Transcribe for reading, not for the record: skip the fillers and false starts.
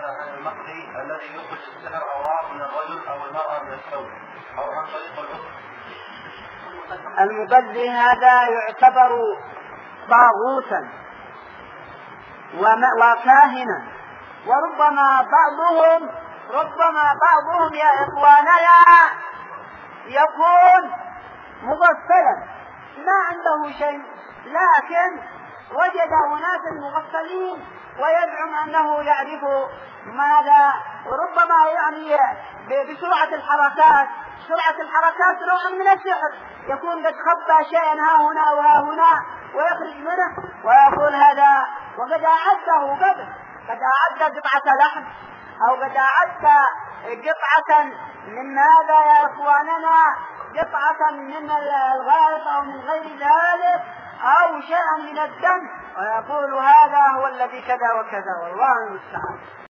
المقضي الذي يخرج السحر أوراق من الرجل أو المرأة من الثوب أو عن طريق الأخرى. المقضي هذا يعتبر طاغوتا وكاهنا، وربما بعضهم يا إخواننا يكون مغفلا ما عنده شيء، لكن وجد أناس مغفلين ويزعم أنه يعرف ماذا، وربما يعني بسرعة الحركات نوع من السحر، يكون قد خبى شيئا ها هنا وها هنا ويخرج منه ويقول هذا، وقد أعد قطعة لحم أو قد أعد قطعة من هذا يا إخواننا، قطعة من الغائط أو من غير ذلك أو شيئا من الدم، ويقول هذا هو الذي كذا وكذا، والله المستعان.